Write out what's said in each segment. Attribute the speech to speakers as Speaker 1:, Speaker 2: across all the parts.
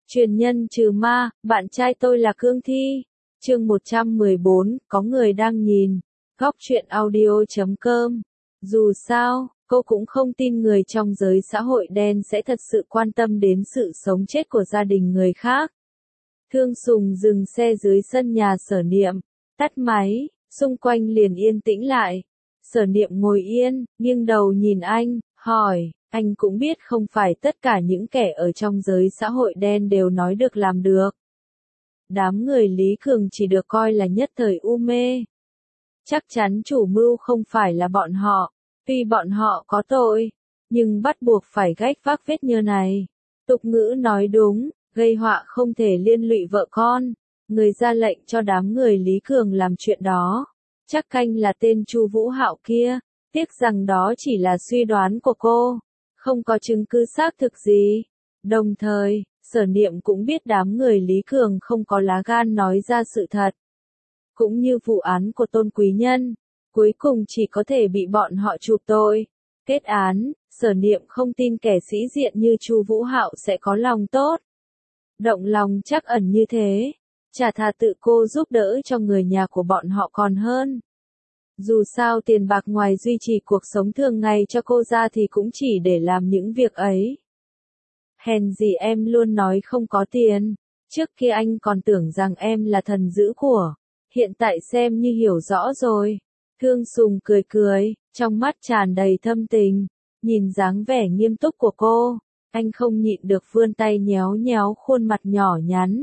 Speaker 1: Truyền nhân trừ ma, bạn trai tôi là Cương Thi. Chương 114, có người đang nhìn. Góc truyện audio.com. Dù sao, cô cũng không tin người trong giới xã hội đen sẽ thật sự quan tâm đến sự sống chết của gia đình người khác. Thương Sùng dừng xe dưới sân nhà Sở Niệm, tắt máy, xung quanh liền yên tĩnh lại. Sở Niệm ngồi yên, nghiêng đầu nhìn anh, hỏi, anh cũng biết không phải tất cả những kẻ ở trong giới xã hội đen đều nói được làm được. Đám người Lý Cường chỉ được coi là nhất thời u mê. Chắc chắn chủ mưu không phải là bọn họ, tuy bọn họ có tội, nhưng bắt buộc phải gánh vác vết nhơ này. Tục ngữ nói đúng, gây họa không thể liên lụy vợ con. Người ra lệnh cho đám người Lý Cường làm chuyện đó, chắc canh là tên Chu Vũ Hạo kia. Tiếc rằng đó chỉ là suy đoán của cô, không có chứng cứ xác thực gì. Đồng thời, Sở Niệm cũng biết đám người Lý Cường không có lá gan nói ra sự thật. Cũng như vụ án của Tôn Quý Nhân, cuối cùng chỉ có thể bị bọn họ chụp tội. Kết án, Sở Niệm không tin kẻ sĩ diện như Chu Vũ Hạo sẽ có lòng tốt. Động lòng trắc ẩn như thế, chả thà tự cô giúp đỡ cho người nhà của bọn họ còn hơn. Dù sao tiền bạc ngoài duy trì cuộc sống thường ngày cho cô ra thì cũng chỉ để làm những việc ấy. Hèn gì em luôn nói không có tiền, trước kia anh còn tưởng rằng em là thần giữ của, hiện tại xem như hiểu rõ rồi. Thương Sùng cười cười, trong mắt tràn đầy thâm tình, nhìn dáng vẻ nghiêm túc của cô, anh không nhịn được vươn tay nhéo nhéo khuôn mặt nhỏ nhắn.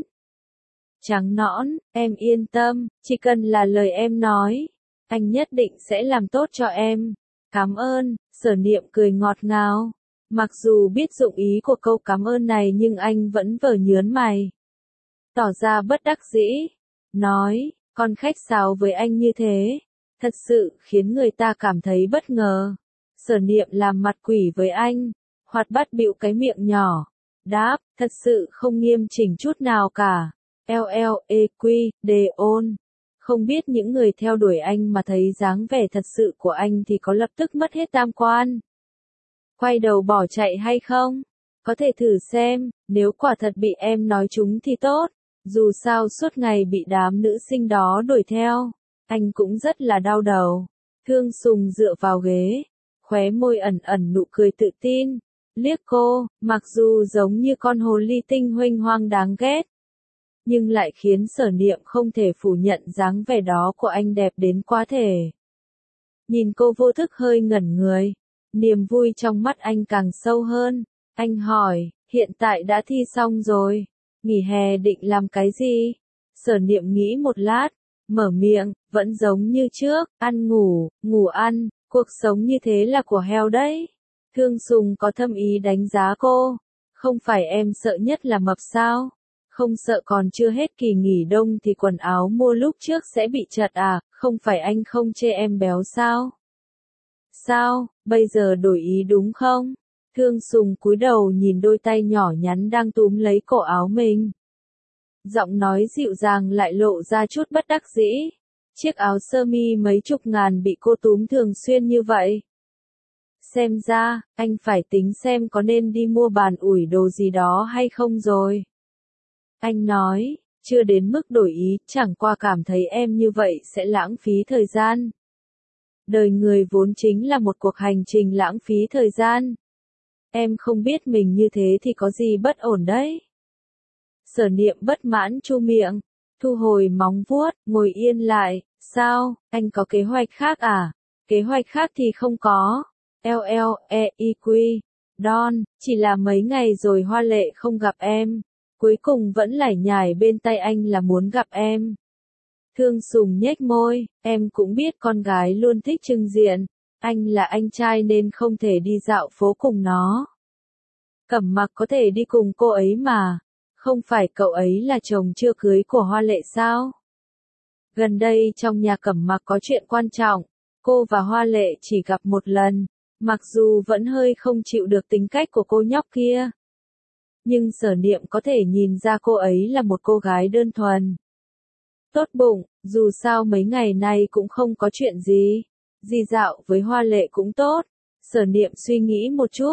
Speaker 1: Trắng nõn, em yên tâm, chỉ cần là lời em nói, anh nhất định sẽ làm tốt cho em. Cảm ơn, Sở Niệm cười ngọt ngào. Mặc dù biết dụng ý của câu cảm ơn này nhưng anh vẫn vờ nhớn mày, tỏ ra bất đắc dĩ, nói, con khách sáo với anh như thế, thật sự khiến người ta cảm thấy bất ngờ. Sở Niệm làm mặt quỷ với anh, hoạt bát bĩu cái miệng nhỏ, đáp, thật sự không nghiêm chỉnh chút nào cả. LLEQ, ôn. Không biết những người theo đuổi anh mà thấy dáng vẻ thật sự của anh thì có lập tức mất hết tam quan, quay đầu bỏ chạy hay không? Có thể thử xem, nếu quả thật bị em nói trúng thì tốt. Dù sao suốt ngày bị đám nữ sinh đó đuổi theo, anh cũng rất là đau đầu. Thương Sùng dựa vào ghế, khóe môi ẩn ẩn nụ cười tự tin, liếc cô, mặc dù giống như con hồ ly tinh huênh hoang đáng ghét, nhưng lại khiến Sở Niệm không thể phủ nhận dáng vẻ đó của anh đẹp đến quá thể. Nhìn cô vô thức hơi ngẩn người, niềm vui trong mắt anh càng sâu hơn. Anh hỏi, hiện tại đã thi xong rồi, nghỉ hè định làm cái gì? Sở Niệm nghĩ một lát, mở miệng, vẫn giống như trước, ăn ngủ, ngủ ăn, cuộc sống như thế là của heo đấy. Thương Sùng có thâm ý đánh giá cô, không phải em sợ nhất là mập sao? Không sợ còn chưa hết kỳ nghỉ đông thì quần áo mua lúc trước sẽ bị chật à, không phải anh không chê em béo sao? Sao, bây giờ đổi ý đúng không? Thương Sùng cúi đầu nhìn đôi tay nhỏ nhắn đang túm lấy cổ áo mình. Giọng nói dịu dàng lại lộ ra chút bất đắc dĩ. Chiếc áo sơ mi mấy chục ngàn bị cô túm thường xuyên như vậy. Xem ra, anh phải tính xem có nên đi mua bàn ủi đồ gì đó hay không rồi. Anh nói, chưa đến mức đổi ý, chẳng qua cảm thấy em như vậy sẽ lãng phí thời gian. Đời người vốn chính là một cuộc hành trình lãng phí thời gian. Em không biết mình như thế thì có gì bất ổn đấy. Sở Niệm bất mãn chu miệng, thu hồi móng vuốt, ngồi yên lại, sao, anh có kế hoạch khác à? Kế hoạch khác thì không có. LLEQ, chỉ là mấy ngày rồi Hoa Lệ không gặp em, cuối cùng vẫn lải nhải bên tay anh là muốn gặp em. Thương Sùng nhếch môi, em cũng biết con gái luôn thích trưng diện, anh là anh trai nên không thể đi dạo phố cùng nó. Cẩm Mặc có thể đi cùng cô ấy mà, không phải cậu ấy là chồng chưa cưới của Hoa Lệ sao? Gần đây trong nhà Cẩm Mặc có chuyện quan trọng, cô và Hoa Lệ chỉ gặp một lần, mặc dù vẫn hơi không chịu được tính cách của cô nhóc kia. Nhưng Sở Niệm có thể nhìn ra cô ấy là một cô gái đơn thuần, tốt bụng, dù sao mấy ngày nay cũng không có chuyện gì. Đi dạo với Hoa Lệ cũng tốt. Sở Niệm suy nghĩ một chút,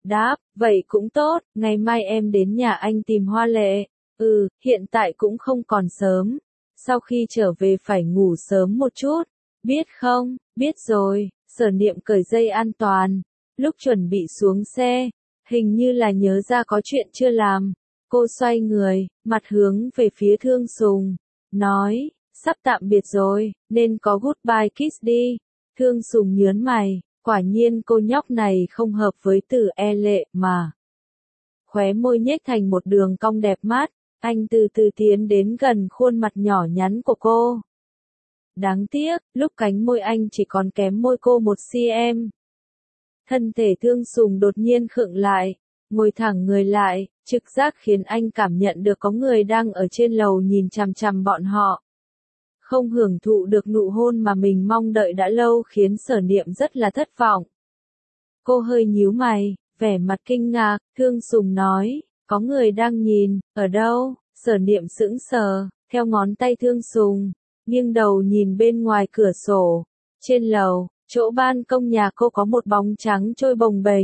Speaker 1: Đáp, vậy cũng tốt, ngày mai em đến nhà anh tìm Hoa Lệ. Hiện tại cũng không còn sớm. Sau khi trở về phải ngủ sớm một chút. Biết không, biết rồi, Sở Niệm cởi dây an toàn. Lúc chuẩn bị xuống xe, hình như là nhớ ra có chuyện chưa làm. Cô xoay người, mặt hướng về phía Thương Sùng. Nói, sắp tạm biệt rồi, nên có goodbye kiss đi. Thương Sùng nhớn mày, quả nhiên cô nhóc này không hợp với Từ E Lệ mà. Khóe môi nhếch thành một đường cong đẹp mắt, anh từ từ tiến đến gần khuôn mặt nhỏ nhắn của cô. Đáng tiếc, lúc cánh môi anh chỉ còn kém môi cô 1 cm. Thân thể Thương Sùng đột nhiên khựng lại, ngồi thẳng người lại, trực giác khiến anh cảm nhận được có người đang ở trên lầu nhìn chằm chằm bọn họ. Không hưởng thụ được nụ hôn mà mình mong đợi đã lâu khiến Sở Niệm rất là thất vọng. Cô hơi nhíu mày, vẻ mặt kinh ngạc, Thương Sùng nói, có người đang nhìn, ở đâu? Sở Niệm sững sờ, theo ngón tay Thương Sùng, nghiêng đầu nhìn bên ngoài cửa sổ. Trên lầu, chỗ ban công nhà cô có một bóng trắng trôi bồng bềnh.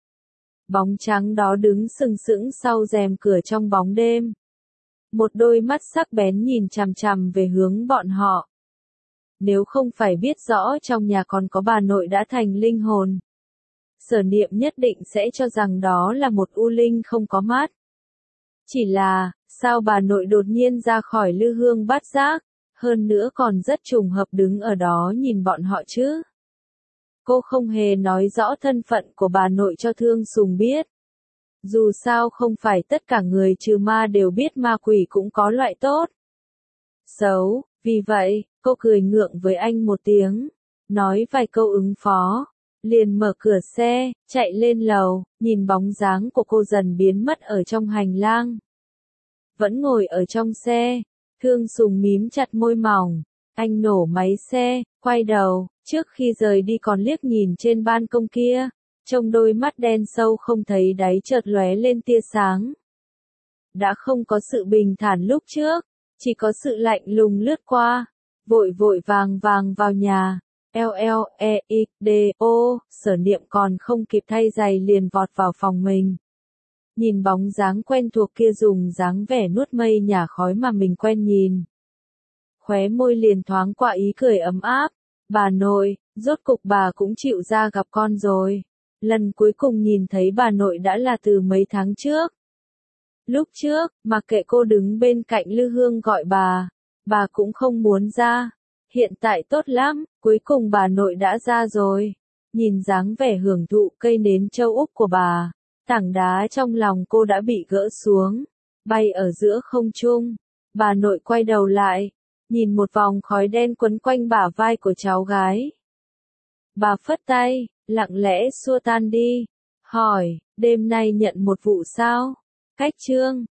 Speaker 1: Bóng trắng đó đứng sừng sững sau rèm cửa trong bóng đêm. Một đôi mắt sắc bén nhìn chằm chằm về hướng bọn họ. Nếu không phải biết rõ trong nhà còn có bà nội đã thành linh hồn, Sở Niệm nhất định sẽ cho rằng đó là một u linh không có mắt. Chỉ là, sao bà nội đột nhiên ra khỏi Lư Hương Bát Giác, hơn nữa còn rất trùng hợp đứng ở đó nhìn bọn họ chứ? Cô không hề nói rõ thân phận của bà nội cho Thương Sùng biết. Dù sao không phải tất cả người trừ ma đều biết ma quỷ cũng có loại tốt, xấu, vì vậy, cô cười ngượng với anh một tiếng, nói vài câu ứng phó, liền mở cửa xe, chạy lên lầu, nhìn bóng dáng của cô dần biến mất ở trong hành lang. Vẫn ngồi ở trong xe, Thương Sùng mím chặt môi mỏng, anh nổ máy xe, quay đầu, trước khi rời đi còn liếc nhìn trên ban công kia, trong đôi mắt đen sâu không thấy đáy chợt lóe lên tia sáng. Đã không có sự bình thản lúc trước, chỉ có sự lạnh lùng lướt qua, vội vội vàng vàng vào nhà. LLEXDO, Sở Niệm còn không kịp thay giày liền vọt vào phòng mình. Nhìn bóng dáng quen thuộc kia dùng dáng vẻ nuốt mây nhả khói mà mình quen nhìn. Khóe môi liền thoáng qua ý cười ấm áp. Bà nội, rốt cục bà cũng chịu ra gặp con rồi. Lần cuối cùng nhìn thấy bà nội đã là từ mấy tháng trước. Lúc trước, mặc kệ cô đứng bên cạnh Lư Hương gọi bà cũng không muốn ra. Hiện tại tốt lắm, cuối cùng bà nội đã ra rồi. Nhìn dáng vẻ hưởng thụ cây nến châu Úc của bà, tảng đá trong lòng cô đã bị gỡ xuống, bay ở giữa không trung. Bà nội quay đầu lại, nhìn một vòng khói đen quấn quanh bả vai của cháu gái. Bà phất tay, lặng lẽ xua tan đi, hỏi, đêm nay nhận một vụ sao? Cách chương